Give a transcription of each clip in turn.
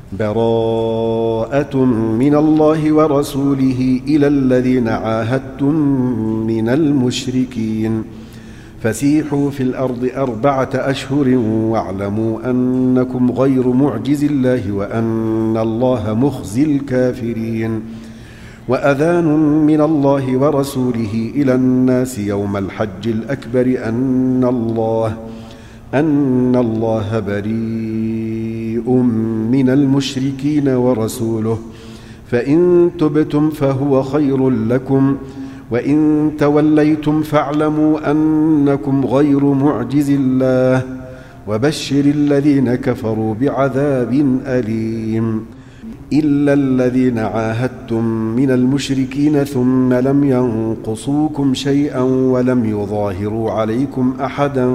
براءة من الله ورسوله إلى الذين عاهدتم من المشركين فسيحوا في الأرض 4 أشهر واعلموا أنكم غير معجز الله وأن الله مخزي الكافرين وأذان من الله ورسوله إلى الناس يوم الحج الأكبر أن الله بريء من المشركين ورسوله فإن تبتم فهو خير لكم وإن توليتم فاعلموا أنكم غير معجز الله وبشر الذين كفروا بعذاب أليم إلا الذين عاهدتم من المشركين ثم لم ينقصوكم شيئا ولم يظاهروا عليكم أحدا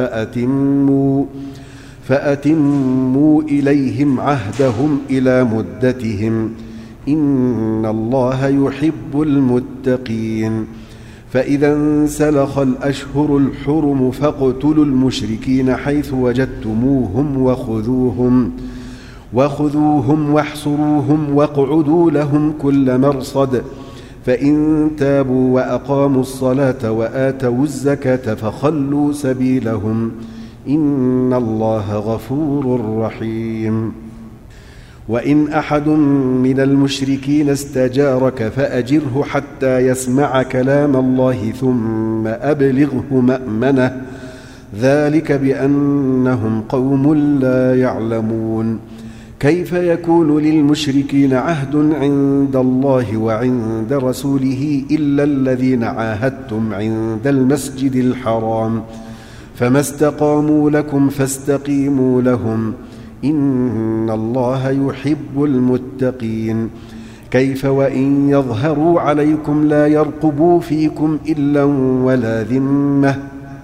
فأتموا إليهم عهدهم إلى مدتهم إن الله يحب المتقين فإذا انسلخ الأشهر الحرم فاقتلوا المشركين حيث وجدتموهم وخذوهم واحصروهم واقعدوا لهم كل مرصد فإن تابوا وأقاموا الصلاة وآتوا الزكاة فخلوا سبيلهم إن الله غفور رحيم وإن أحد من المشركين استجارك فأجره حتى يسمع كلام الله ثم أبلغه مأمنه ذلك بأنهم قوم لا يعلمون كيف يكون للمشركين عهد عند الله وعند رسوله إلا الذين عاهدتم عند المسجد الحرام فما استقاموا لكم فاستقيموا لهم إن الله يحب المتقين كيف وإن يظهروا عليكم لا يرقبوا فيكم إلا ولا ذمة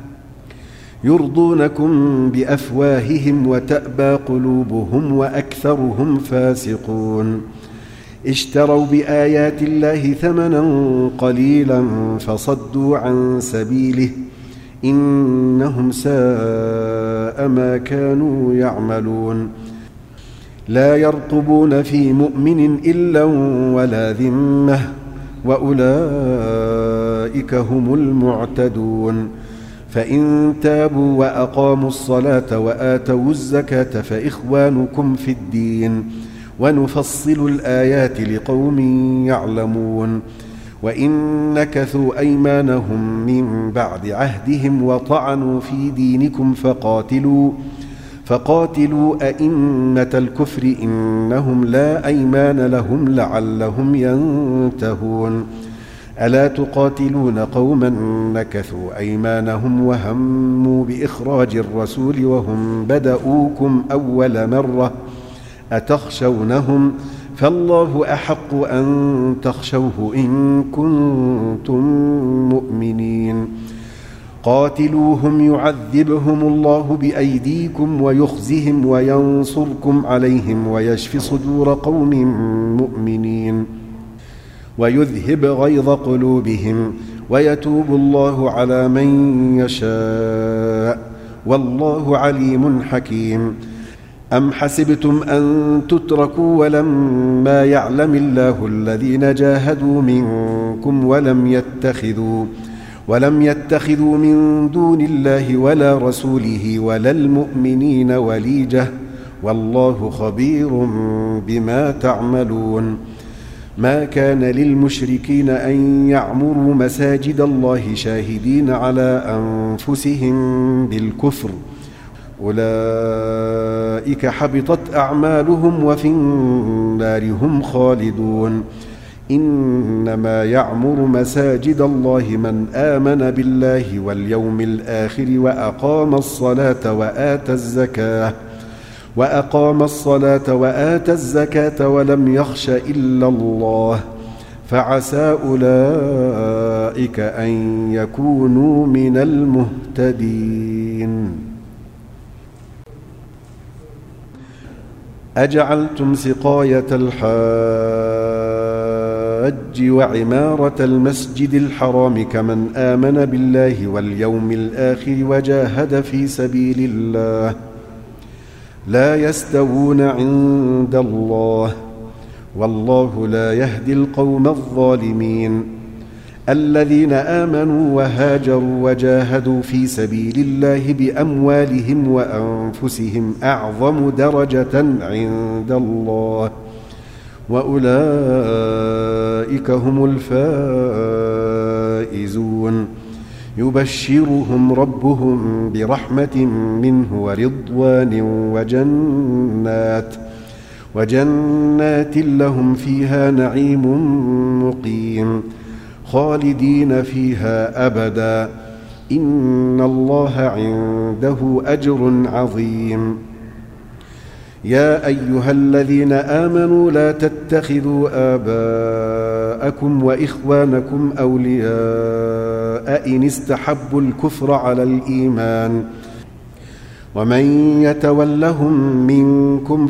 يرضونكم بأفواههم وتأبى قلوبهم وأكثرهم فاسقون اشتروا بآيات الله ثمنا قليلا فصدوا عن سبيله إنهم ساء ما كانوا يعملون لا يرقبون في مؤمن إلا ولا ذمة وأولئك هم المعتدون فإن تابوا وأقاموا الصلاة وآتوا الزكاة فإخوانكم في الدين ونفصل الآيات لقوم يعلمون وإن نكثوا أيمانهم من بعد عهدهم وطعنوا في دينكم فقاتلوا أئمة الكفر إنهم لا أيمان لهم لعلهم ينتهون ألا تقاتلون قوما نكثوا أيمانهم وهموا بإخراج الرسول وهم بدؤوكم أول مرة أتخشونهم فالله أحق أن تخشوه إن كنتم مؤمنين قاتلوهم يعذبهم الله بأيديكم ويخزهم وينصركم عليهم ويشف صدور قوم مؤمنين ويذهب غيظ قلوبهم ويتوب الله على من يشاء والله عليم حكيم أم حسبتم أن تتركوا ولما يعلم الله الذين جاهدوا منكم ولم يتخذوا من دون الله ولا رسوله ولا المؤمنين وليجة والله خبير بما تعملون ما كان للمشركين أن يعمروا مساجد الله شاهدين على أنفسهم بالكفر أولئك حبطت أعمالهم وفي النار هم خالدون إنما يعمر مساجد الله من آمن بالله واليوم الآخر وأقام الصلاة وآتى الزكاة ولم يخش إلا الله فعسى أولئك أن يكونوا من المهتدين أجعلتم سقاية الحاج وعمارة المسجد الحرام كمن آمن بالله واليوم الآخر وجاهد في سبيل الله لا يستوون عند الله والله لا يهدي القوم الظالمين. الذين آمنوا وهاجروا وجاهدوا في سبيل الله بأموالهم وأنفسهم أعظم درجة عند الله وأولئك هم الفائزون. يبشرهم ربهم برحمة منه ورضوان وجنات لهم فيها نعيم مقيم خالدين فيها أبدا إن الله عنده أجر عظيم. يا أيها الذين آمنوا لا تتخذوا آباءكم وإخوانكم أولياء إن استحبوا الكفر على الإيمان ومن يتولهم منكم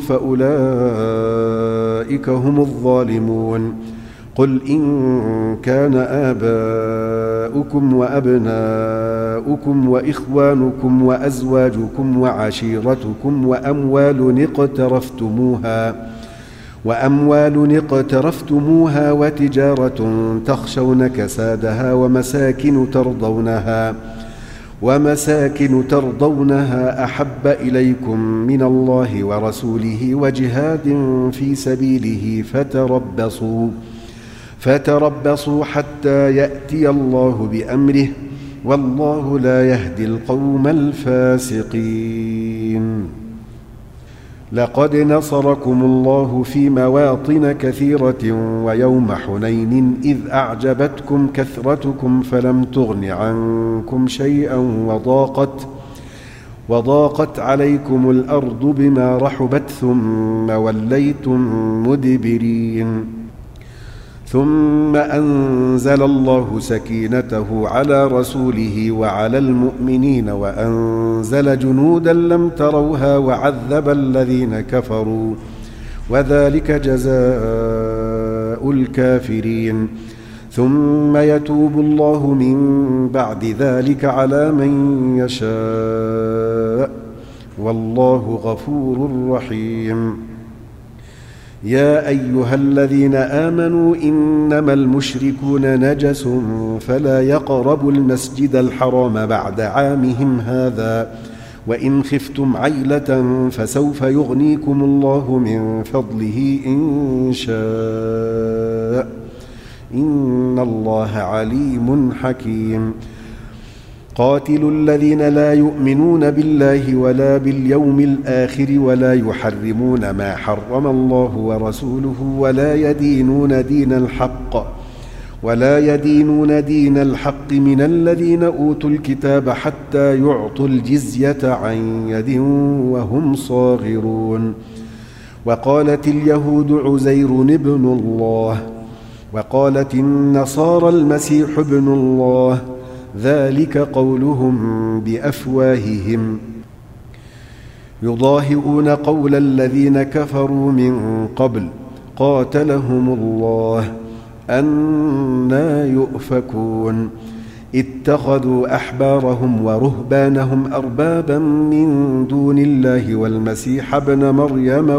فأولئك هم الظالمون. قل إن كان آباؤكم وأبناؤكم وإخوانكم وأزواجكم وعشيرتكم وأموال اقترفتموها وتجارة تخشون كسادها ومساكن ترضونها أحب إليكم من الله ورسوله وجهاد في سبيله فتربصوا حتى يأتي الله بأمره والله لا يهدي القوم الفاسقين. لقد نصركم الله في مواطن كثيرة ويوم حنين إذ أعجبتكم كثرتكم فلم تغن عنكم شيئا وضاقت عليكم الأرض بما رحبت ثم وليتم مدبرين. ثم أنزل الله سكينته على رسوله وعلى المؤمنين وأنزل جنودا لم تروها وعذب الذين كفروا وذلك جزاء الكافرين. ثم يتوب الله من بعد ذلك على من يشاء والله غفور رحيم. يا أيها الذين آمنوا إنما المشركون نجس فلا يقربوا المسجد الحرام بعد عامهم هذا وإن خفتم عيلة فسوف يغنيكم الله من فضله إن شاء إن الله عليم حكيم. قاتلوا الذين لا يؤمنون بالله ولا باليوم الآخر ولا يحرمون ما حرم الله ورسوله ولا يدينون دين الحق من الذين أوتوا الكتاب حتى يعطوا الجزية عن يد وهم صاغرون. وقالت اليهود عزير ابن الله وقالت النصارى المسيح ابن الله ذلك قولهم بأفواههم يضاهئون قول الذين كفروا من قبل قاتلهم الله أنى يؤفكون. اتخذوا أحبارهم ورهبانهم أربابا من دون الله والمسيح ابن مريم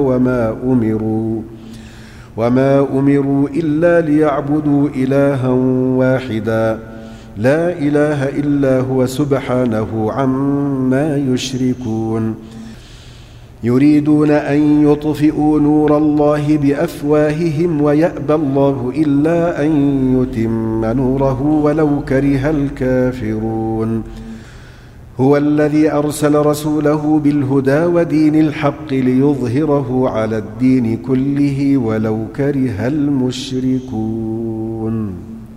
وما أمروا إلا ليعبدوا إلها واحدا لا إله إلا هو سبحانه عما يشركون. يريدون أن يطفئوا نور الله بأفواههم ويأبى الله إلا أن يتم نوره ولو كره الكافرون. هو الذي أرسل رسوله بالهدى ودين الحق ليظهره على الدين كله ولو كره المشركون.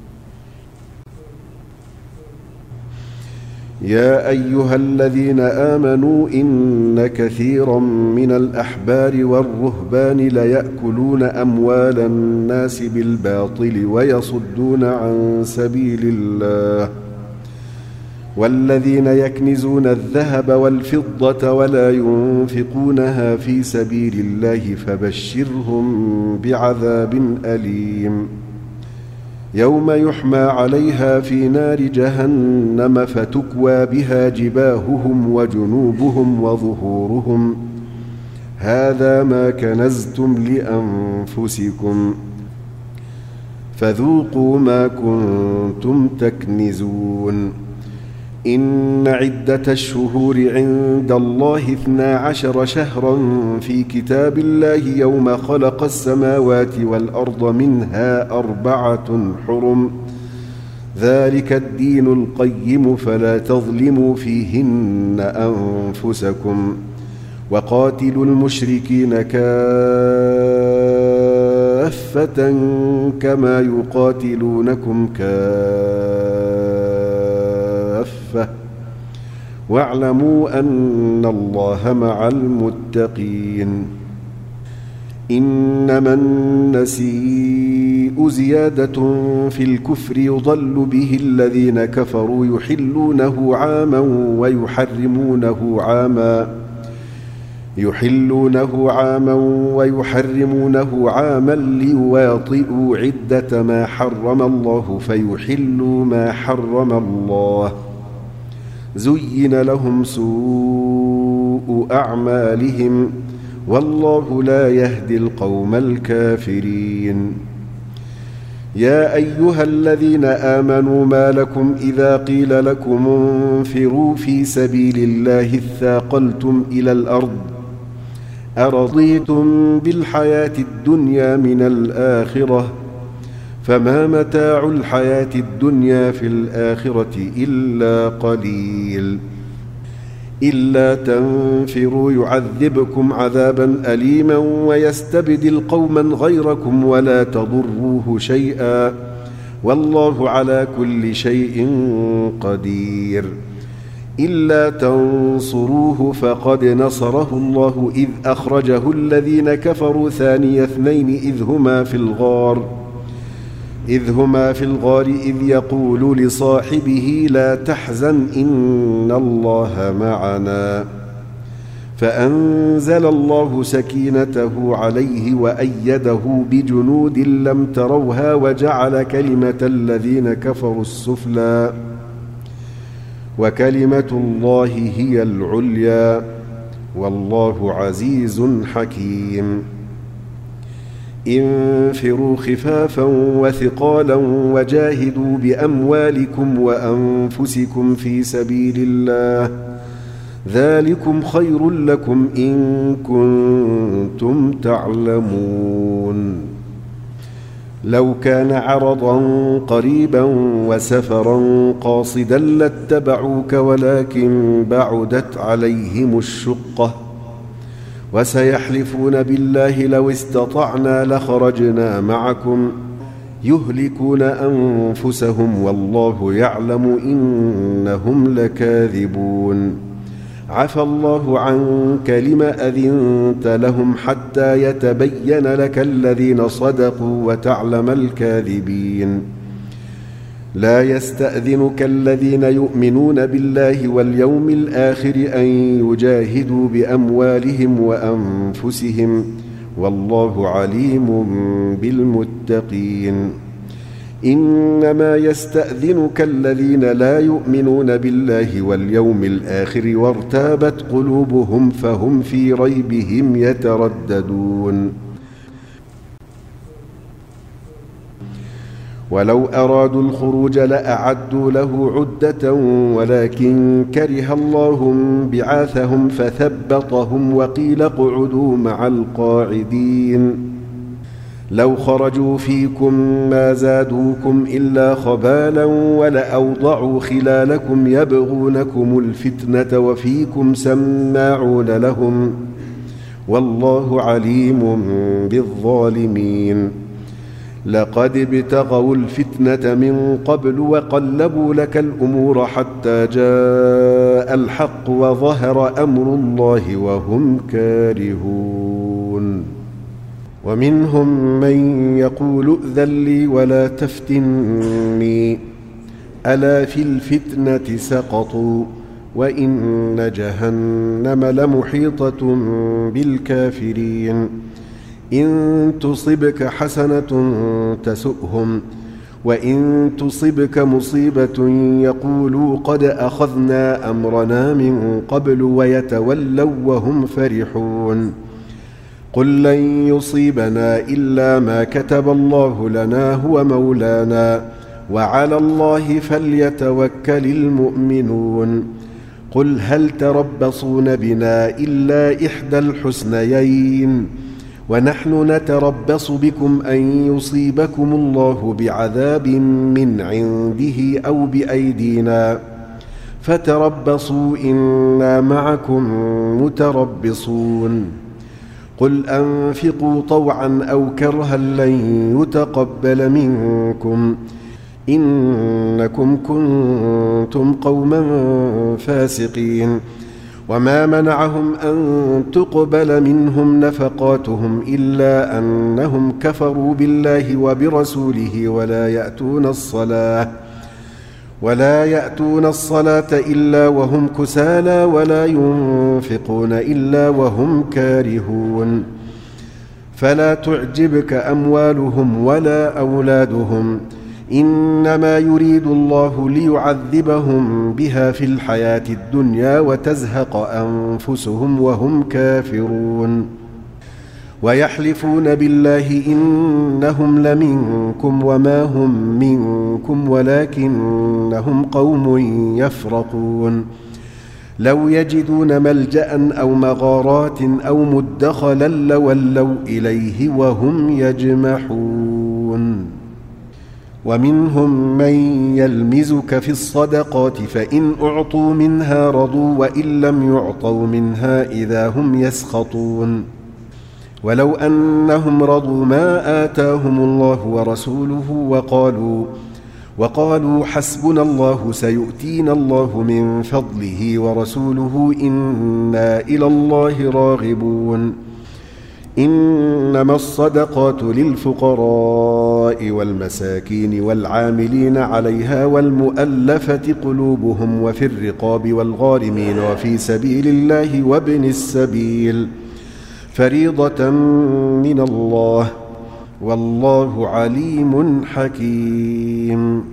يا أيها الذين آمنوا إن كثيرا من الأحبار والرهبان ليأكلون أموال الناس بالباطل ويصدون عن سبيل الله والذين يكنزون الذهب والفضة ولا ينفقونها في سبيل الله فبشرهم بعذاب أليم. يوم يحمى عليها في نار جهنم فتكوى بها جباههم وجنوبهم هذا ما كنزتم لأنفسكم فذوقوا ما كنتم تكنزون إن عدة الشهور عند الله 12 شهرا في كتاب الله يوم خلق السماوات والأرض منها 4 حرم ذلك الدين القيم فلا تظلموا فيهن أنفسكم وقاتلوا المشركين كافة كما يقاتلونكم كافة واعلموا أن الله مع المتقين إنما النسيء زيادة في الكفر يضل به الذين كفروا يحلونه عاما ويحرمونه عاما ليواطئوا عدة ما حرم الله فيحلوا ما حرم الله زين لهم سوء أعمالهم والله لا يهدي القوم الكافرين يا أيها الذين آمنوا ما لكم إذا قيل لكم انفروا في سبيل الله اثاقلتم إلى الأرض أرضيتم بالحياة الدنيا من الآخرة فما متاع الحياة الدنيا في الآخرة إلا قليل إلا تنفروا يعذبكم عذابا أليما ويستبدل قوما غيركم ولا تضروه شيئا والله على كل شيء قدير إلا تنصروه فقد نصره الله إذ أخرجه الذين كفروا ثاني اثنين إذ هما في الغار إذ يقول لصاحبه لا تحزن إن الله معنا فأنزل الله سكينته عليه وأيده بجنود لم تروها وجعل كلمة الذين كفروا السفلى وكلمة الله هي العليا والله عزيز حكيم انفروا خفافا وثقالا وجاهدوا بأموالكم وأنفسكم في سبيل الله ذلكم خير لكم إن كنتم تعلمون لو كان عرضا قريبا وسفرا قاصدا لاتبعوك ولكن بعدت عليهم الشقة وسيحلفون بالله لو استطعنا لخرجنا معكم يهلكون أنفسهم والله يعلم إنهم لكاذبون عفى الله عنك لما أذنت لهم حتى يتبين لك الذين صدقوا وتعلم الكاذبين لا يستأذنك الذين يؤمنون بالله واليوم الآخر أن يجاهدوا بأموالهم وأنفسهم والله عليم بالمتقين إنما يستأذنك الذين لا يؤمنون بالله واليوم الآخر وارتابت قلوبهم فهم في ريبهم يترددون ولو أرادوا الخروج لأعدوا له عدة ولكن كره الله بعاثهم فثبطهم وقيل اقعدوا مع القاعدين لو خرجوا فيكم ما زادوكم إلا خبالا ولأوضعوا خلالكم يبغونكم الفتنة وفيكم سماعون لهم والله عليم بالظالمين لقد ابتغوا الفتنة من قبل وقلبوا لك الأمور حتى جاء الحق وظهر أمر الله وهم كارهون ومنهم من يقول ائذن لي ولا تفتني ألا في الفتنة سقطوا وإن جهنم لمحيطة بالكافرين إن تصبك حسنة تسؤهم وإن تصبك مصيبة يقولوا قد أخذنا أمرنا من قبل ويتولوا وهم فرحون قل لن يصيبنا إلا ما كتب الله لنا هو مولانا وعلى الله فليتوكل المؤمنون قل هل تربصون بنا إلا إحدى الحسنيين ونحن نتربص بكم أن يصيبكم الله بعذاب من عنده أو بأيدينا فتربصوا إنا معكم متربصون قل أنفقوا طوعا أو كرها لن يتقبل منكم إنكم كنتم قوما فاسقين وما منعهم أن تقبل منهم نفقاتهم إلا أنهم كفروا بالله وبرسوله ولا يأتون الصلاة إلا وهم كسالى ولا ينفقون إلا وهم كارهون فلا تعجبك أموالهم ولا أولادهم إنما يريد الله ليعذبهم بها في الحياة الدنيا وتزهق أنفسهم وهم كافرون ويحلفون بالله إنهم لمنكم وما هم منكم ولكنهم قوم يفرقون لو يجدون ملجأ أو مغارات أو مدخلا لولوا إليه وهم يجمحون ومنهم من يلمزك في الصدقات فإن أعطوا منها رضوا وإن لم يعطوا منها إذا هم يسخطون ولو أنهم رضوا ما آتاهم الله ورسوله وقالوا حسبنا الله سيؤتينا الله من فضله ورسوله إنا إلى الله راغبون إنما الصدقات للفقراء والمساكين والعاملين عليها والمؤلفة قلوبهم وفي الرقاب والغارمين وفي سبيل الله وابن السبيل فريضة من الله والله عليم حكيم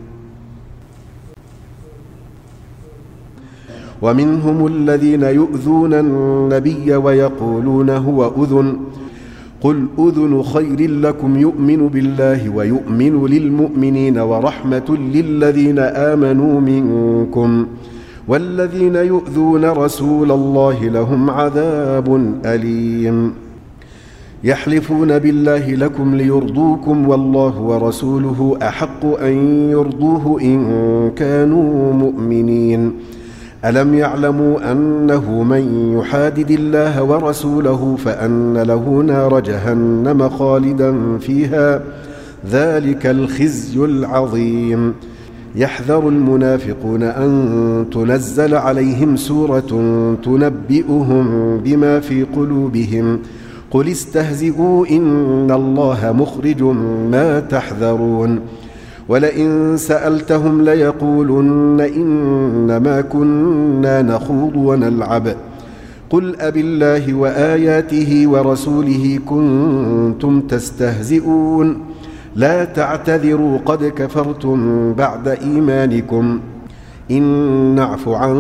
ومنهم الذين يؤذون النبي ويقولون هو أذن قل أذن خير لكم يؤمن بالله ويؤمن للمؤمنين ورحمة للذين آمنوا منكم والذين يؤذون رسول الله لهم عذاب أليم يحلفون بالله لكم ليرضوكم والله ورسوله أحق أن يرضوه إن كانوا مؤمنين ألم يعلموا أنه من يحادد الله ورسوله فأن له نار جهنم خالدا فيها ذلك الخزي العظيم يحذر المنافقون أن تنزل عليهم سورة تنبئهم بما في قلوبهم قل استهزئوا إن الله مخرج ما تحذرون ولئن سألتهم ليقولن إنما كنا نخوض ونلعب قل أبالله وآياته ورسوله كنتم تستهزئون لا تعتذروا قد كفرتم بعد إيمانكم إن نعف عن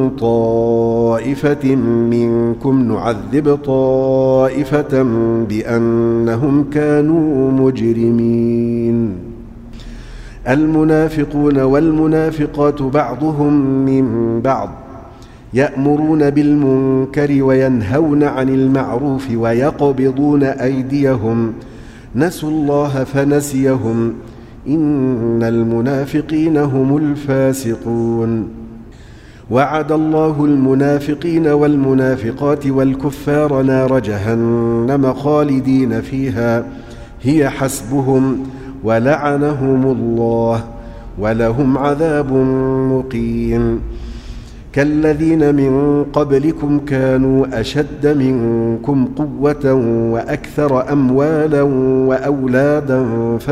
طائفة منكم نعذب طائفة بأنهم كانوا مجرمين المنافقون والمنافقات بعضهم من بعض يأمرون بالمنكر وينهون عن المعروف ويقبضون أيديهم نسوا الله فنسيهم إن المنافقين هم الفاسقون وعد الله المنافقين والمنافقات والكفار نار جهنم خالدين فيها هي حسبهم ولعنهم الله ولهم عذاب مقيم كالذين من قبلكم كانوا أشد منكم قوة وأكثر أموالا وأولادا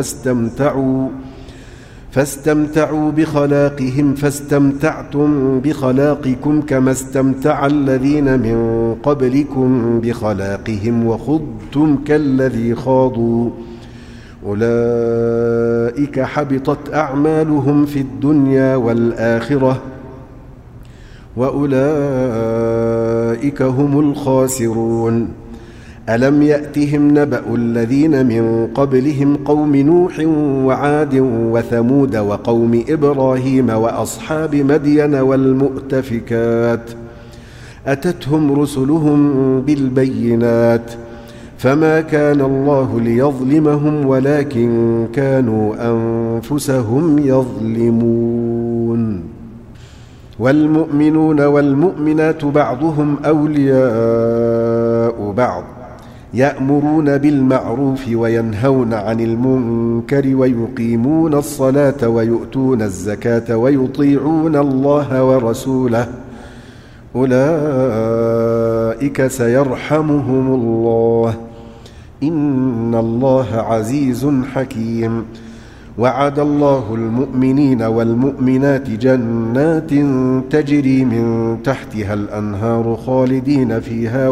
فاستمتعوا بخلاقهم فاستمتعتم بخلاقكم كما استمتع الذين من قبلكم بخلاقهم وخضتم كالذي خاضوا أولئك حبطت أعمالهم في الدنيا والآخرة وأولئك هم الخاسرون ألم يأتهم نبأ الذين من قبلهم قوم نوح وعاد وثمود وقوم إبراهيم وأصحاب مدين والمؤتفكات أتتهم رسلهم بالبينات فما كان الله ليظلمهم ولكن كانوا أنفسهم يظلمون والمؤمنون والمؤمنات بعضهم أولياء بعض يأمرون بالمعروف وينهون عن المنكر ويقيمون الصلاة ويؤتون الزكاة ويطيعون الله ورسوله أولئك سيرحمهم الله إن الله عزيز حكيم وعد الله المؤمنين والمؤمنات جنات تجري من تحتها الأنهار خالدين فيها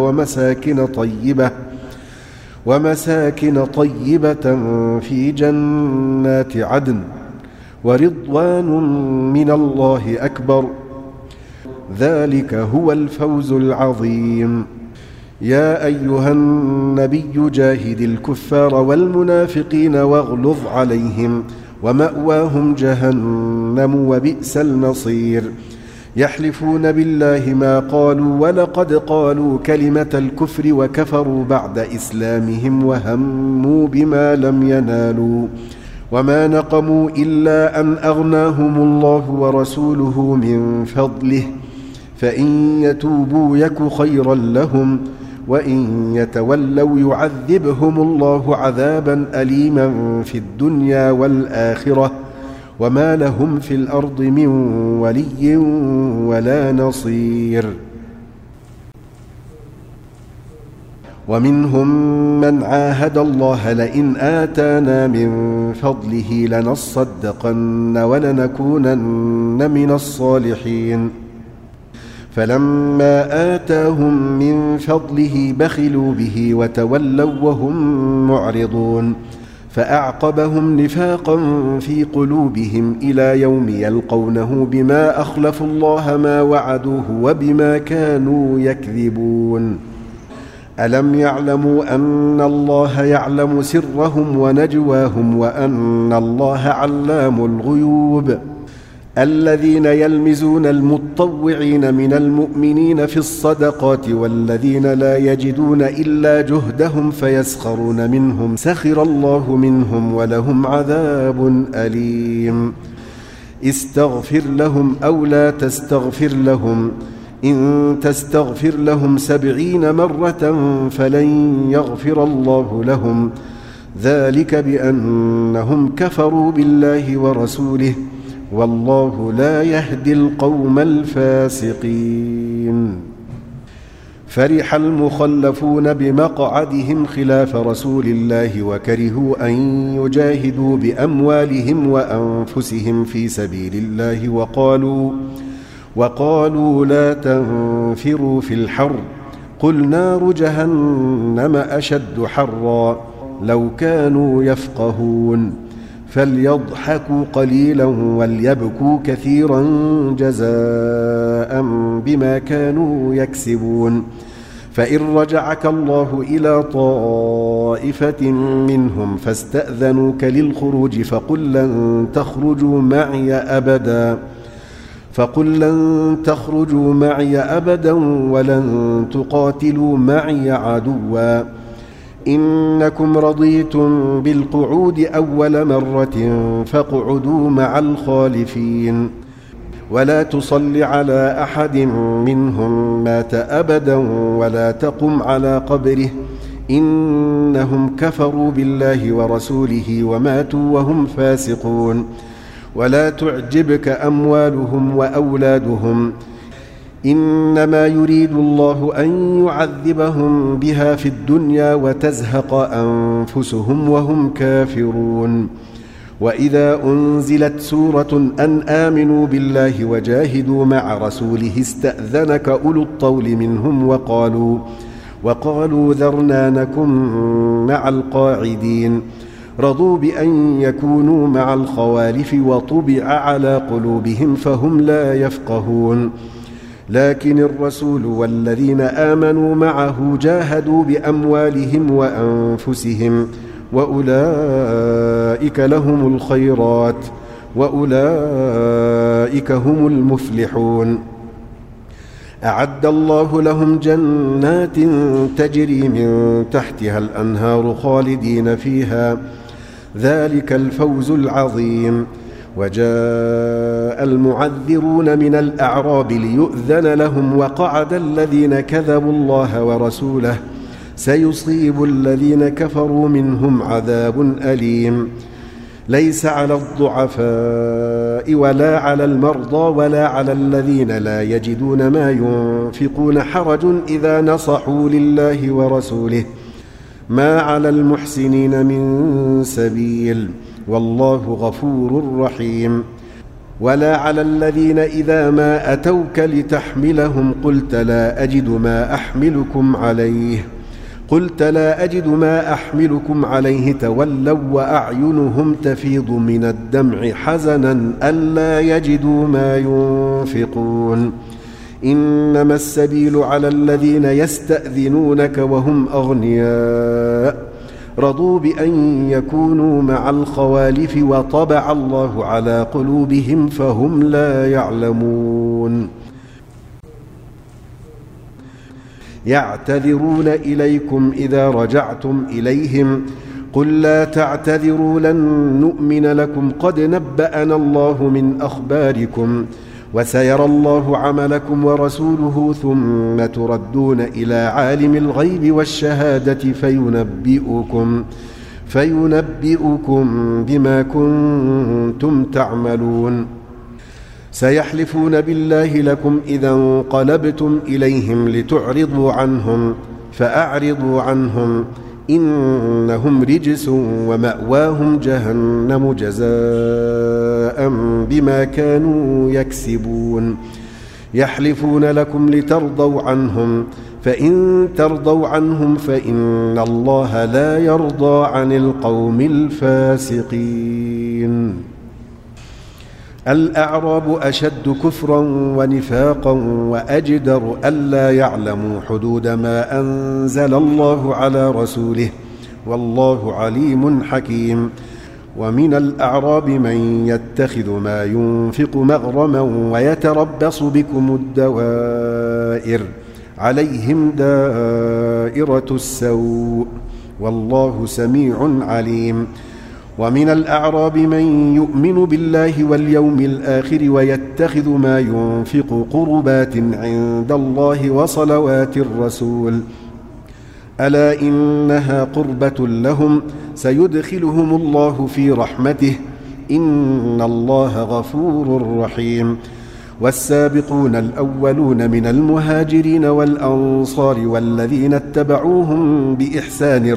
ومساكن طيبة في جنات عدن ورضوان من الله أكبر ذلك هو الفوز العظيم يا أيها النبي جاهد الكفار والمنافقين واغلظ عليهم ومأواهم جهنم وبئس المصير يحلفون بالله ما قالوا ولقد قالوا كلمة الكفر وكفروا بعد إسلامهم وهموا بما لم ينالوا وما نقموا إلا أن أغناهم الله ورسوله من فضله فإن يتوبوا يك خيرا لهم وإن يتولوا يعذبهم الله عذابا أليما في الدنيا والآخرة وما لهم في الأرض من ولي ولا نصير ومنهم من عاهد الله لئن آتانا من فضله لنصدقن ولنكونن من الصالحين فلما آتاهم من فضله بخلوا به وتولوا وهم معرضون فأعقبهم نفاقا في قلوبهم إلى يوم يلقونه بما أخلفوا الله ما وعدوه وبما كانوا يكذبون ألم يعلموا أن الله يعلم سرهم ونجواهم وأن الله علام الغيوب الذين يلمزون المتطوعين من المؤمنين في الصدقات والذين لا يجدون إلا جهدهم فيسخرون منهم سخر الله منهم ولهم عذاب أليم استغفر لهم أو لا تستغفر لهم إن تستغفر لهم 70 مرة فلن يغفر الله لهم ذلك بأنهم كفروا بالله ورسوله والله لا يهدي القوم الفاسقين فرح المخلفون بمقعدهم خلاف رسول الله وكرهوا أن يجاهدوا بأموالهم وأنفسهم في سبيل الله وقالوا لا تنفروا في الحر قل نار جهنم أشد حرا لو كانوا يفقهون فليضحكوا قليلا وليبكوا كثيرا جزاء بما كانوا يكسبون فإن رجعك الله إلى طائفة منهم فاستأذنوك للخروج فقل لن تخرجوا معي أبدا ولن تقاتلوا معي عدوا إنكم رضيتم بالقعود أول مرة فاقعدوا مع الخالفين ولا تصل على أحد منهم مات أبدا ولا تقم على قبره إنهم كفروا بالله ورسوله وماتوا وهم فاسقون ولا تعجبك أموالهم وأولادهم إنما يريد الله أن يعذبهم بها في الدنيا وتزهق أنفسهم وهم كافرون وإذا أنزلت سورة أن آمنوا بالله وجاهدوا مع رسوله استأذنك أولو الطول منهم وقالوا ذرنا نكن مع القاعدين رضوا بأن يكونوا مع الخوالف وطبع على قلوبهم فهم لا يفقهون لكن الرسول والذين آمنوا معه جاهدوا بأموالهم وأنفسهم وأولئك لهم الخيرات وأولئك هم المفلحون. أعد الله لهم جنات تجري من تحتها الأنهار خالدين فيها، ذلك الفوز العظيم. وجاء المعذرون من الأعراب ليؤذن لهم وقعد الذين كذبوا الله ورسوله، سيصيب الذين كفروا منهم عذاب أليم. ليس على الضعفاء ولا على المرضى ولا على الذين لا يجدون ما ينفقون حرج إذا نصحوا لله ورسوله، ما على المحسنين من سبيل، والله غفور رحيم. ولا على الذين إذا ما أتوك لتحملهم قلت لا أجد ما أحملكم عليه تولوا وأعينهم تفيض من الدمع حزنا ألا يجدوا ما ينفقون. إنما السبيل على الذين يستأذنونك وهم أغنياء رضوا بأن يكونوا مع الخوالف وطبع الله على قلوبهم فهم لا يعلمون. يعتذرون إليكم إذا رجعتم إليهم قل لا تعتذروا لن نؤمن لكم قد نبأنا الله من أخباركم وسيرى الله عملكم ورسوله ثم تردون إلى عالم الغيب والشهادة فينبئكم بما كنتم تعملون. سيحلفون بالله لكم إذا انقلبتم إليهم لتعرضوا عنهم فأعرضوا عنهم إنهم رجس ومأواهم جهنم جزاء بما كانوا يكسبون. يحلفون لكم لترضوا عنهم فإن ترضوا عنهم فإن الله لا يرضى عن القوم الفاسقين. الأعراب أشد كفرا ونفاقا وأجدر ألا يعلموا حدود ما أنزل الله على رسوله والله عليم حكيم. ومن الأعراب من يتخذ ما ينفق مغرما ويتربص بكم الدوائر عليهم دائرة السوء والله سميع عليم. ومن الأعراب من يؤمن بالله واليوم الآخر ويتخذ ما ينفق قربات عند الله وصلوات الرسول ألا إنها قربة لهم سيدخلهم الله في رحمته إن الله غفور رحيم. والسابقون الأولون من المهاجرين والأنصار والذين اتبعوهم بإحسان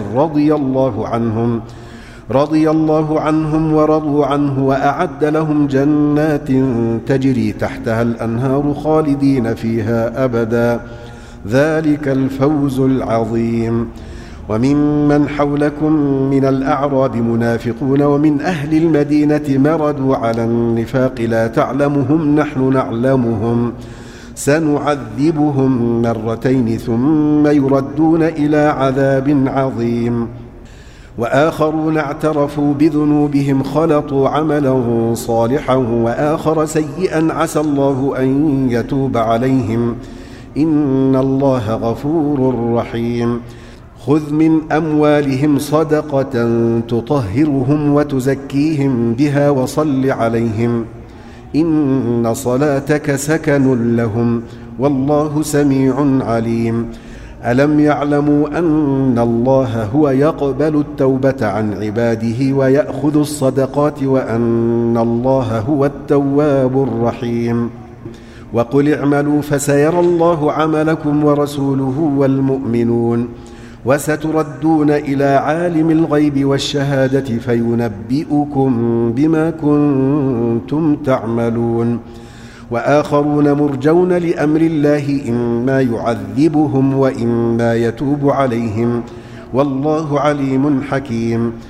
رضي الله عنهم ورضوا عنه وأعد لهم جنات تجري تحتها الأنهار خالدين فيها أبدا ذلك الفوز العظيم. وممن حولكم من الأعراب منافقون ومن أهل المدينة مردوا على النفاق لا تعلمهم نحن نعلمهم سنعذبهم مرتين ثم يردون إلى عذاب عظيم. وآخرون اعترفوا بذنوبهم خلطوا عملا صالحا وآخر سيئا عسى الله أن يتوب عليهم إن الله غفور رحيم. خذ من أموالهم صدقة تطهرهم وتزكيهم بها وصل عليهم إن صلاتك سكن لهم والله سميع عليم. ألم يعلموا أن الله هو يقبل التوبة عن عباده ويأخذ الصدقات وأن الله هو التواب الرحيم. وقل اعملوا فسيرى الله عملكم ورسوله والمؤمنون وستردون إلى عالم الغيب والشهادة فينبئكم بما كنتم تعملون. وآخرون مرجون لأمر الله إما يعذبهم وإما يتوب عليهم والله عليم حكيم.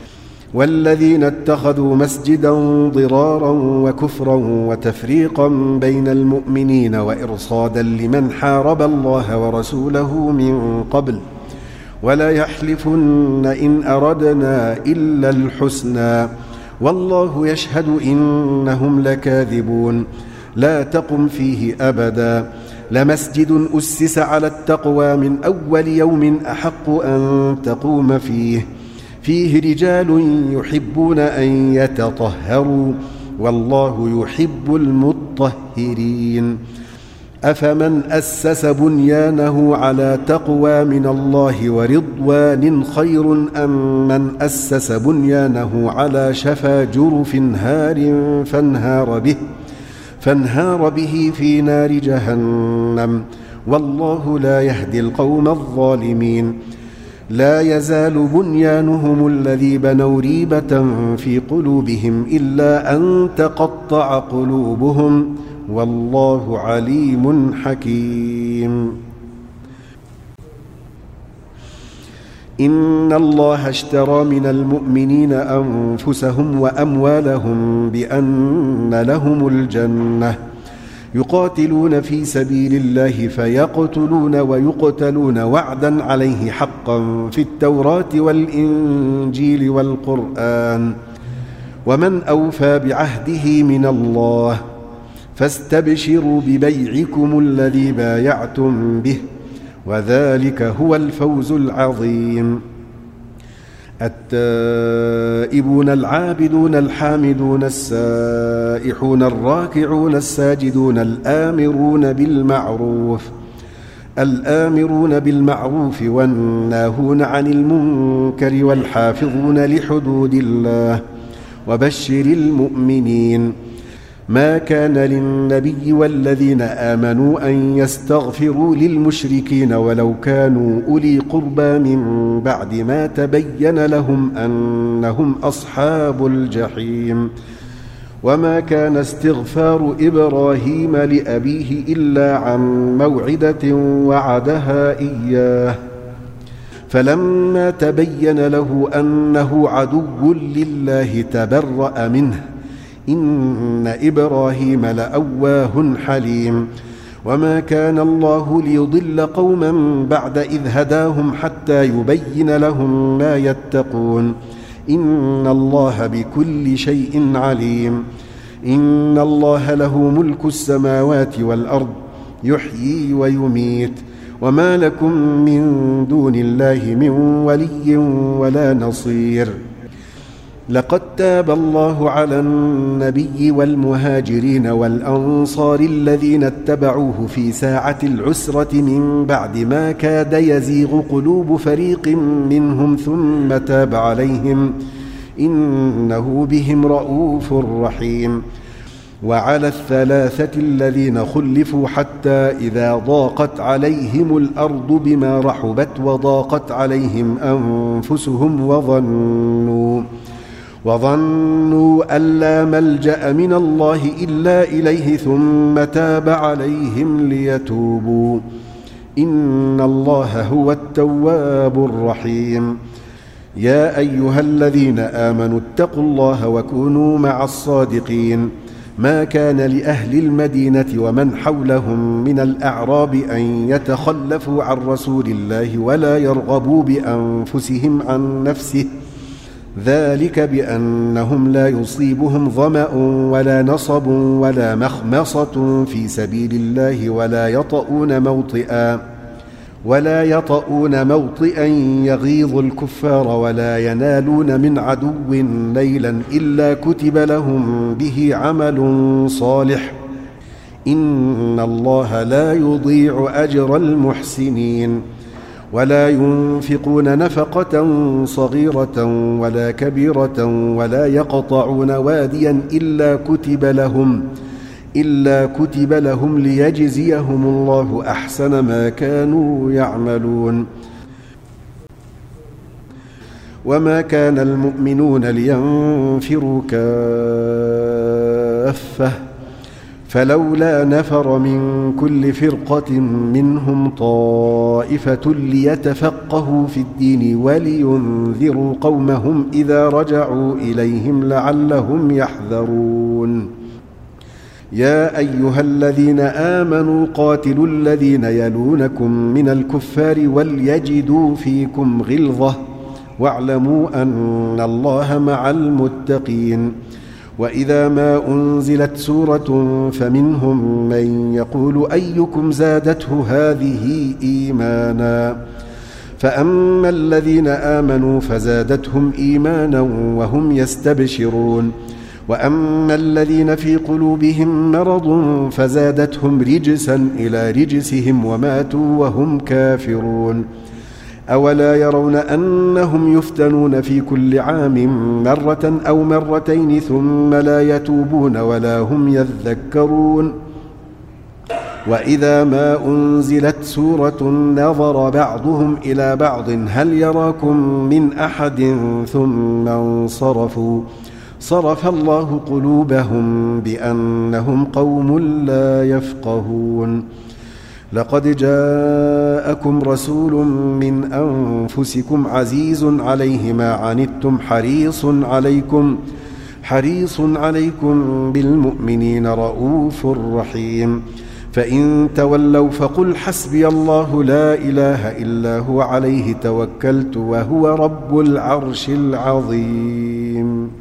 والذين اتخذوا مسجدا ضرارا وكفرا وتفريقا بين المؤمنين وإرصادا لمن حارب الله ورسوله من قبل ولا يحلفن إن أردنا إلا الحسنى والله يشهد إنهم لكاذبون لا تقم فيه أبدا لمسجد أسس على التقوى من أول يوم أحق أن تقوم فيه رجال يحبون أن يتطهروا والله يحب المطهرين أفمن أسس بنيانه على تقوى من الله ورضوان خير أم من أسس بنيانه على شفا جرف هار فانهار به في نار جهنم والله لا يهدي القوم الظالمين لا يزال بنيانهم الذي بنوا ريبة في قلوبهم إلا أن تقطع قلوبهم والله عليم حكيم إن الله اشترى من المؤمنين أنفسهم وأموالهم بأن لهم الجنة يقاتلون في سبيل الله فيقتلون ويقتلون وعدا عليه حقا في التوراة والإنجيل والقرآن ومن أوفى بعهده من الله فاستبشروا ببيعكم الذي بايعتم به وذلك هو الفوز العظيم التائبون العابدون الحامدون السائحون الراكعون الساجدون الآمرون بالمعروف والناهون عن المنكر والحافظون لحدود الله وبشر المؤمنين ما كان للنبي والذين آمنوا أن يستغفروا للمشركين ولو كانوا أولي قربى من بعد ما تبين لهم أنهم أصحاب الجحيم وما كان استغفار إبراهيم لأبيه إلا عن موعدة وعدها إياه فلما تبين له أنه عدو لله تبرأ منه إن إبراهيم لأواه حليم وما كان الله ليضل قوما بعد إذ هداهم حتى يبين لهم ما يتقون إن الله بكل شيء عليم إن الله له ملك السماوات والأرض يحيي ويميت وما لكم من دون الله من ولي ولا نصير لقد تاب الله على النبي والمهاجرين والأنصار الذين اتبعوه في ساعة العسرة من بعد ما كاد يزيغ قلوب فريق منهم ثم تاب عليهم إنه بهم رءوف رحيم وعلى الثلاثة الذين خلفوا حتى إذا ضاقت عليهم الأرض بما رحبت وضاقت عليهم أنفسهم وظنوا أن لا ملجأ من الله إلا إليه ثم تاب عليهم ليتوبوا إن الله هو التواب الرحيم يا أيها الذين آمنوا اتقوا الله وكونوا مع الصادقين ما كان لأهل المدينة ومن حولهم من الأعراب أن يتخلفوا عن رسول الله ولا يرغبوا بأنفسهم عن نفسه ذلك بأنهم لا يصيبهم ظمأ ولا نصب ولا مخمصة في سبيل الله ولا يطؤون موطئا يغيظ الكفار ولا ينالون من عدو نيلا إلا كتب لهم به عمل صالح إن الله لا يضيع أجر المحسنين ولا ينفقون نفقة صغيرة ولا كبيرة ولا يقطعون واديا إلا كتب لهم ليجزيهم الله أحسن ما كانوا يعملون وما كان المؤمنون لينفروا كافة فلولا نفر من كل فرقة منهم طائفة ليتفقهوا في الدين ولينذروا قومهم إذا رجعوا إليهم لعلهم يحذرون يا أيها الذين آمنوا قاتلوا الذين يلونكم من الكفار وليجدوا فيكم غلظة واعلموا أن الله مع المتقين وإذا ما أنزلت سورة فمنهم من يقول أيكم زادته هذه إيمانا فأما الذين آمنوا فزادتهم إيمانا وهم يستبشرون وأما الذين في قلوبهم مرض فزادتهم رجسا إلى رجسهم وماتوا وهم كافرون أولا يرون أنهم يفتنون في كل عام مرة أو مرتين ثم لا يتوبون ولا هم يذكرون وإذا ما أنزلت سورة نظر بعضهم إلى بعض هل يراكم من أحد ثم انصرفوا صرف الله قلوبهم بأنهم قوم لا يفقهون لقد جاءكم رسول من أنفسكم عزيز عليه ما عنتم حريص عليكم بالمؤمنين رؤوف رحيم فإن تولوا فقل حسبي الله لا إله إلا هو عليه توكلت وهو رب العرش العظيم